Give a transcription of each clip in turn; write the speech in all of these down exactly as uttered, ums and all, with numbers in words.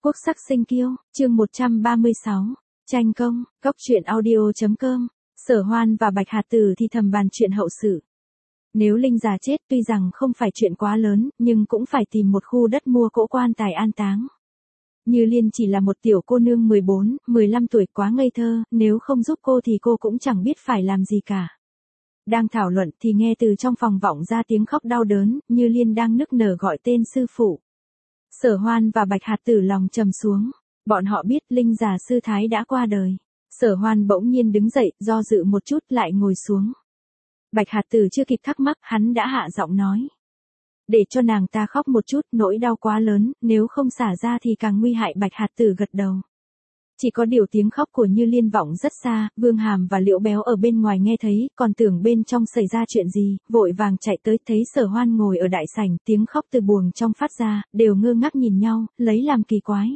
Quốc sắc sinh kiêu, chương một trăm ba mươi sáu, tranh công, góc truyện audio.com, Sở Hoan và Bạch Hạt Tử thì thầm bàn chuyện hậu sự. Nếu Linh già chết tuy rằng không phải chuyện quá lớn, nhưng cũng phải tìm một khu đất mua cỗ quan tài an táng. Như Liên chỉ là một tiểu cô nương mười bốn, mười lăm tuổi quá ngây thơ, nếu không giúp cô thì cô cũng chẳng biết phải làm gì cả. Đang thảo luận thì nghe từ trong phòng vọng ra tiếng khóc đau đớn, Như Liên đang nức nở gọi tên sư phụ. Sở Hoan và Bạch Hạt Tử lòng trầm xuống, bọn họ biết Linh già sư thái đã qua đời. Sở Hoan bỗng nhiên đứng dậy, do dự một chút lại ngồi xuống. Bạch Hạt Tử chưa kịp thắc mắc, hắn đã hạ giọng nói. Để cho nàng ta khóc một chút, nỗi đau quá lớn, nếu không xả ra thì càng nguy hại. Bạch Hạt Tử gật đầu. Chỉ có điều tiếng khóc của Như Liên vọng rất xa, Vương Hàm và Liễu Béo ở bên ngoài nghe thấy, còn tưởng bên trong xảy ra chuyện gì, vội vàng chạy tới, thấy Sở Hoan ngồi ở đại sảnh, tiếng khóc từ buồng trong phát ra, đều ngơ ngác nhìn nhau, lấy làm kỳ quái.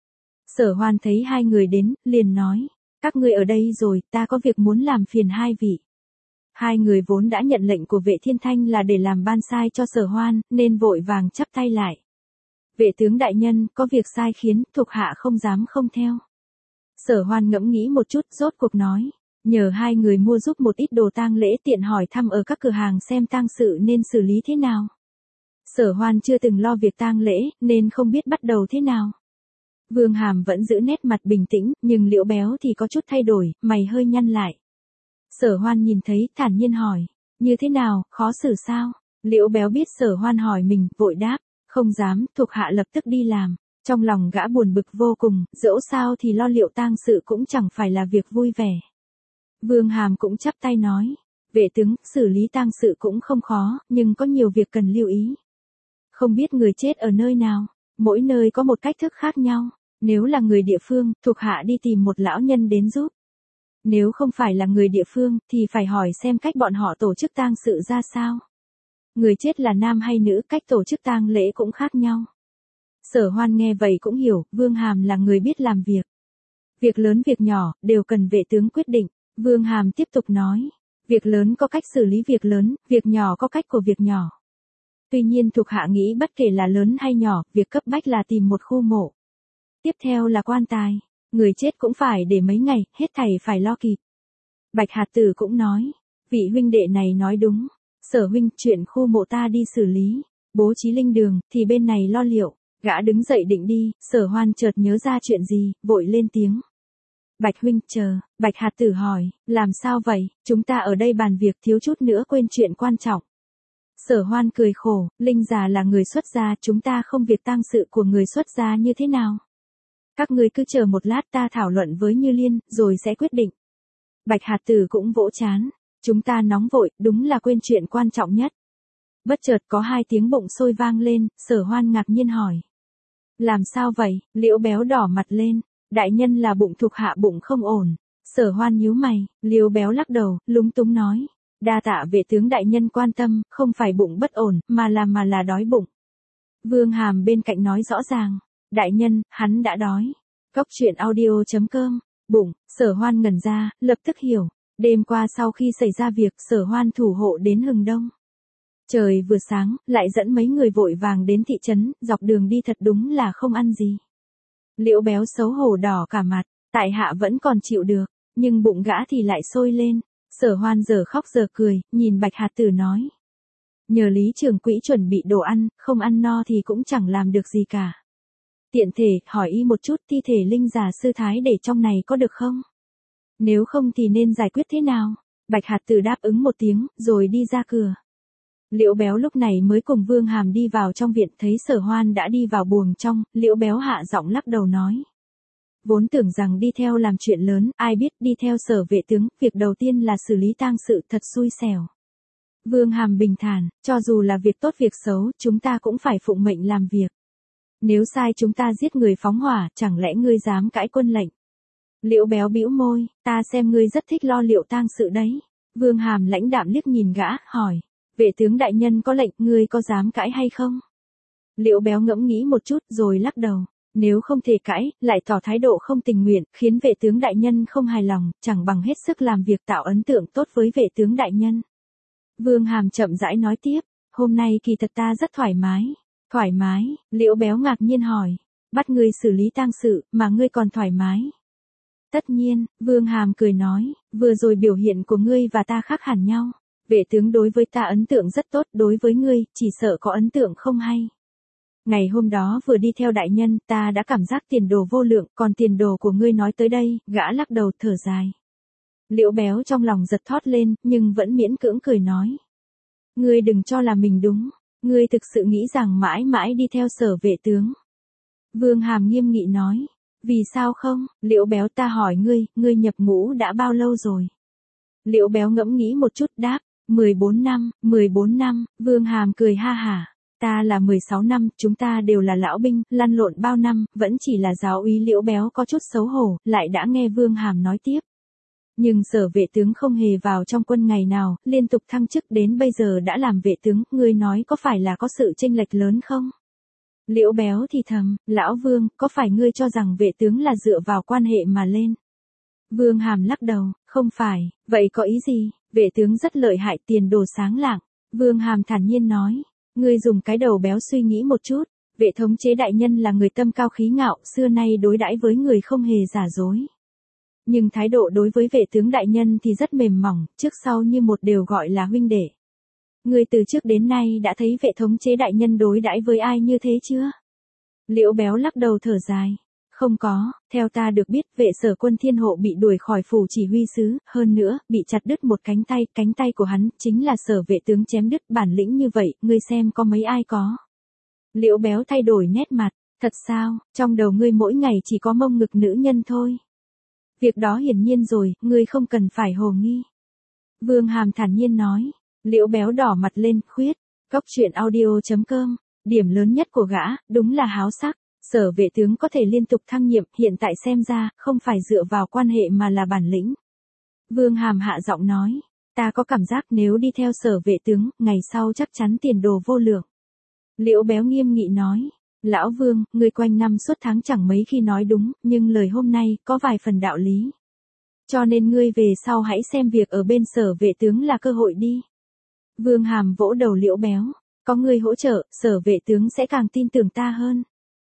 Sở Hoan thấy hai người đến, liền nói, các ngươi ở đây rồi, ta có việc muốn làm phiền hai vị. Hai người vốn đã nhận lệnh của Vệ Thiên Thanh là để làm ban sai cho Sở Hoan, nên vội vàng chắp tay lại. Vệ tướng đại nhân, có việc sai khiến, thuộc hạ không dám không theo. Sở Hoan ngẫm nghĩ một chút, rốt cuộc nói, nhờ hai người mua giúp một ít đồ tang lễ, tiện hỏi thăm ở các cửa hàng xem tang sự nên xử lý thế nào. Sở Hoan chưa từng lo việc tang lễ, nên không biết bắt đầu thế nào. Vương Hàm vẫn giữ nét mặt bình tĩnh, nhưng Liễu Béo thì có chút thay đổi, mày hơi nhăn lại. Sở Hoan nhìn thấy, thản nhiên hỏi, như thế nào, khó xử sao? Liễu Béo biết Sở Hoan hỏi mình, vội đáp, không dám, thuộc hạ lập tức đi làm. Trong lòng gã buồn bực vô cùng, dẫu sao thì lo liệu tang sự cũng chẳng phải là việc vui vẻ. Vương Hàm cũng chắp tay nói, vệ tướng, xử lý tang sự cũng không khó, nhưng có nhiều việc cần lưu ý. Không biết người chết ở nơi nào, mỗi nơi có một cách thức khác nhau, nếu là người địa phương, thuộc hạ đi tìm một lão nhân đến giúp. Nếu không phải là người địa phương, thì phải hỏi xem cách bọn họ tổ chức tang sự ra sao. Người chết là nam hay nữ, cách tổ chức tang lễ cũng khác nhau. Sở Hoan nghe vậy cũng hiểu, Vương Hàm là người biết làm việc. Việc lớn việc nhỏ, đều cần vệ tướng quyết định. Vương Hàm tiếp tục nói, việc lớn có cách xử lý việc lớn, việc nhỏ có cách của việc nhỏ. Tuy nhiên thuộc hạ nghĩ bất kể là lớn hay nhỏ, việc cấp bách là tìm một khu mộ. Tiếp theo là quan tài, người chết cũng phải để mấy ngày, hết thảy phải lo kịp. Bạch Hạt Tử cũng nói, vị huynh đệ này nói đúng, Sở huynh, chuyện khu mộ ta đi xử lý, bố trí linh đường, thì bên này lo liệu. Gã đứng dậy định đi, Sở Hoan chợt nhớ ra chuyện gì, vội lên tiếng. Bạch huynh, chờ, Bạch Hạt Tử hỏi, làm sao vậy, chúng ta ở đây bàn việc thiếu chút nữa quên chuyện quan trọng. Sở Hoan cười khổ, Linh già là người xuất gia, chúng ta không việc tang sự của người xuất gia như thế nào. Các ngươi cứ chờ một lát, ta thảo luận với Như Liên, rồi sẽ quyết định. Bạch Hạt Tử cũng vỗ chán, chúng ta nóng vội, đúng là quên chuyện quan trọng nhất. Bất chợt có hai tiếng bụng sôi vang lên, Sở Hoan ngạc nhiên hỏi. Làm sao vậy? Liễu Béo đỏ mặt lên, đại nhân là bụng thuộc hạ bụng không ổn. Sở Hoan nhíu mày, Liễu Béo lắc đầu, lúng túng nói, đa tạ vệ tướng đại nhân quan tâm, không phải bụng bất ổn, mà là mà là đói bụng. Vương Hàm bên cạnh nói rõ ràng, đại nhân, hắn đã đói. Góc truyện audio.com, bụng, Sở Hoan ngẩn ra, lập tức hiểu, đêm qua sau khi xảy ra việc, Sở Hoan thủ hộ đến hừng đông. Trời vừa sáng, lại dẫn mấy người vội vàng đến thị trấn, dọc đường đi thật đúng là không ăn gì. Liễu Béo xấu hổ đỏ cả mặt, tại hạ vẫn còn chịu được, nhưng bụng gã thì lại sôi lên. Sở Hoan giờ khóc giờ cười, nhìn Bạch Hạt Tử nói. Nhờ Lý Trường Quỹ chuẩn bị đồ ăn, không ăn no thì cũng chẳng làm được gì cả. Tiện thể, hỏi y một chút thi thể Linh già sư thái để trong này có được không? Nếu không thì nên giải quyết thế nào? Bạch Hạt Tử đáp ứng một tiếng, rồi đi ra cửa. Liễu Béo lúc này mới cùng Vương Hàm đi vào trong viện, thấy Sở Hoan đã đi vào buồng trong, Liễu Béo hạ giọng lắc đầu nói. Vốn tưởng rằng đi theo làm chuyện lớn, ai biết đi theo Sở vệ tướng, việc đầu tiên là xử lý tang sự, thật xui xẻo. Vương Hàm bình thản, cho dù là việc tốt việc xấu, chúng ta cũng phải phụng mệnh làm việc. Nếu sai chúng ta giết người phóng hỏa, chẳng lẽ ngươi dám cãi quân lệnh? Liễu Béo bĩu môi, ta xem ngươi rất thích lo liệu tang sự đấy. Vương Hàm lãnh đạm liếc nhìn gã, hỏi. Vệ tướng đại nhân có lệnh, ngươi có dám cãi hay không? Liễu Béo ngẫm nghĩ một chút rồi lắc đầu. Nếu không thể cãi, lại tỏ thái độ không tình nguyện, khiến vệ tướng đại nhân không hài lòng, chẳng bằng hết sức làm việc tạo ấn tượng tốt với vệ tướng đại nhân. Vương Hàm chậm rãi nói tiếp, hôm nay kỳ thật ta rất thoải mái. Thoải mái, Liễu Béo ngạc nhiên hỏi. bắt ngươi xử lý tang sự, mà ngươi còn thoải mái. Tất nhiên, Vương Hàm cười nói, vừa rồi biểu hiện của ngươi và ta khác hẳn nhau. Vệ tướng đối với ta ấn tượng rất tốt, đối với ngươi, chỉ sợ có ấn tượng không hay. Ngày hôm đó vừa đi theo đại nhân, ta đã cảm giác tiền đồ vô lượng, còn tiền đồ của ngươi nói tới đây, gã lắc đầu thở dài. Liễu Béo trong lòng giật thót lên, nhưng vẫn miễn cưỡng cười nói. Ngươi đừng cho là mình đúng, ngươi thực sự nghĩ rằng mãi mãi đi theo Sở vệ tướng. Vương Hàm nghiêm nghị nói, vì sao không, Liễu Béo ta hỏi ngươi, ngươi nhập ngũ đã bao lâu rồi? Liễu Béo ngẫm nghĩ một chút đáp, mười bốn năm, mười bốn năm, Vương Hàm cười ha hả. Ta là mười sáu năm, chúng ta đều là lão binh, lăn lộn bao năm, vẫn chỉ là giáo úy. Liễu Béo có chút xấu hổ, lại đã nghe Vương Hàm nói tiếp. Nhưng Sở vệ tướng không hề vào trong quân ngày nào, liên tục thăng chức đến bây giờ đã làm vệ tướng, ngươi nói có phải là có sự chênh lệch lớn không? Liễu Béo thì thầm, lão Vương, có phải ngươi cho rằng vệ tướng là dựa vào quan hệ mà lên? Vương Hàm lắc đầu, không phải, vậy có ý gì? Vệ tướng rất lợi hại, tiền đồ sáng lạng. Vương Hàm thản nhiên nói, ngươi dùng cái đầu béo suy nghĩ một chút, vệ thống chế đại nhân là người tâm cao khí ngạo, xưa nay đối đãi với người không hề giả dối. Nhưng thái độ đối với vệ tướng đại nhân thì rất mềm mỏng, trước sau như một đều gọi là huynh đệ. Ngươi từ trước đến nay đã thấy vệ thống chế đại nhân đối đãi với ai như thế chưa? Liễu Béo lắc đầu thở dài. Không có, theo ta được biết vệ Sở quân thiên hộ bị đuổi khỏi phủ chỉ huy sứ, hơn nữa, bị chặt đứt một cánh tay, cánh tay của hắn, chính là Sở vệ tướng chém đứt. Bản lĩnh như vậy, ngươi xem có mấy ai có. Liễu Béo thay đổi nét mặt, thật sao, trong đầu ngươi mỗi ngày chỉ có mông ngực nữ nhân thôi. Việc đó hiển nhiên rồi, ngươi không cần phải hồ nghi. Vương Hàm thản nhiên nói. Liễu Béo đỏ mặt lên, khuyết, cóc truyện audio chấm com, điểm lớn nhất của gã, đúng là háo sắc. Sở vệ tướng có thể liên tục thăng nhiệm, hiện tại xem ra, không phải dựa vào quan hệ mà là bản lĩnh. Vương Hàm hạ giọng nói, ta có cảm giác nếu đi theo Sở vệ tướng, ngày sau chắc chắn tiền đồ vô lượng. Liễu Béo nghiêm nghị nói, lão Vương, ngươi quanh năm suốt tháng chẳng mấy khi nói đúng, nhưng lời hôm nay, có vài phần đạo lý. Cho nên ngươi về sau hãy xem việc ở bên Sở vệ tướng là cơ hội đi. Vương Hàm vỗ đầu Liễu Béo, có ngươi hỗ trợ, Sở vệ tướng sẽ càng tin tưởng ta hơn.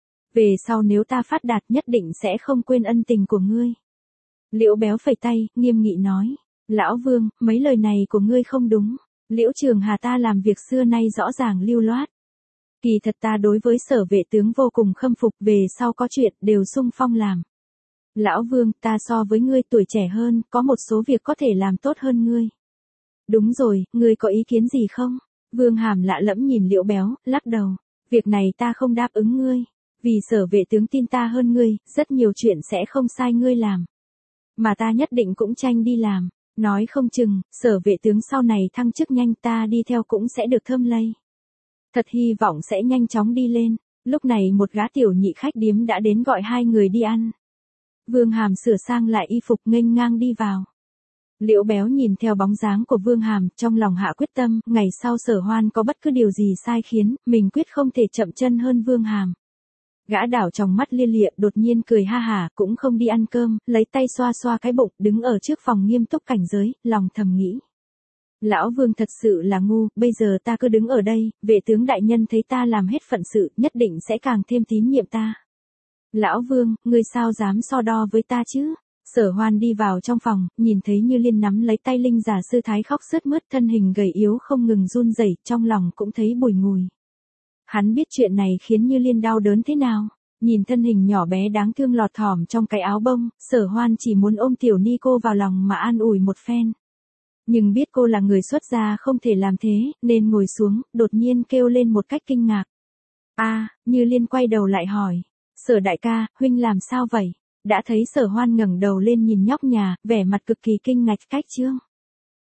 Về sau nếu ta phát đạt nhất định sẽ không quên ân tình của ngươi. Liễu Béo phẩy tay, nghiêm nghị nói, lão Vương, mấy lời này của ngươi không đúng. Liễu Trường Hà ta làm việc xưa nay rõ ràng lưu loát. Kỳ thật ta đối với Sở vệ tướng vô cùng khâm phục, về sau có chuyện đều sung phong làm. Lão Vương, ta so với ngươi tuổi trẻ hơn, có một số việc có thể làm tốt hơn ngươi. Đúng rồi, ngươi có ý kiến gì không? Vương Hàm lạ lẫm nhìn Liễu Béo, lắc đầu. Việc này ta không đáp ứng ngươi. Vì Sở vệ tướng tin ta hơn ngươi, rất nhiều chuyện sẽ không sai ngươi làm. Mà ta nhất định cũng tranh đi làm. Nói không chừng, Sở vệ tướng sau này thăng chức nhanh, ta đi theo cũng sẽ được thơm lây. Thật hy vọng sẽ nhanh chóng đi lên. Lúc này một gã tiểu nhị khách điếm đã đến gọi hai người đi ăn. Vương Hàm sửa sang lại y phục nghênh ngang đi vào. Liễu Béo nhìn theo bóng dáng của Vương Hàm, trong lòng hạ quyết tâm, ngày sau Sở Hoan có bất cứ điều gì sai khiến, mình quyết không thể chậm chân hơn Vương Hàm. Gã đảo trong mắt lia lịa, đột nhiên cười ha hả, cũng không đi ăn cơm, lấy tay xoa xoa cái bụng, đứng ở trước phòng nghiêm túc cảnh giới, lòng thầm nghĩ. Lão Vương thật sự là ngu, bây giờ ta cứ đứng ở đây, vệ tướng đại nhân thấy ta làm hết phận sự, nhất định sẽ càng thêm tín nhiệm ta. Lão Vương, ngươi sao dám so đo với ta chứ? Sở Hoan đi vào trong phòng, nhìn thấy Như Liên nắm lấy tay Linh Giả sư thái khóc sướt mướt, thân hình gầy yếu không ngừng run rẩy, trong lòng cũng thấy bùi ngùi. Hắn biết chuyện này khiến Như Liên đau đớn thế nào. Nhìn thân hình nhỏ bé đáng thương lọt thỏm trong cái áo bông, Sở Hoan chỉ muốn ôm tiểu ni cô vào lòng mà an ủi một phen. Nhưng biết cô là người xuất gia không thể làm thế, nên ngồi xuống, đột nhiên kêu lên một cách kinh ngạc. A, à, Như Liên quay đầu lại hỏi. Sở đại ca, huynh làm sao vậy? Đã thấy Sở Hoan ngẩng đầu lên nhìn nhóc nhà, vẻ mặt cực kỳ kinh ngạc cách chương.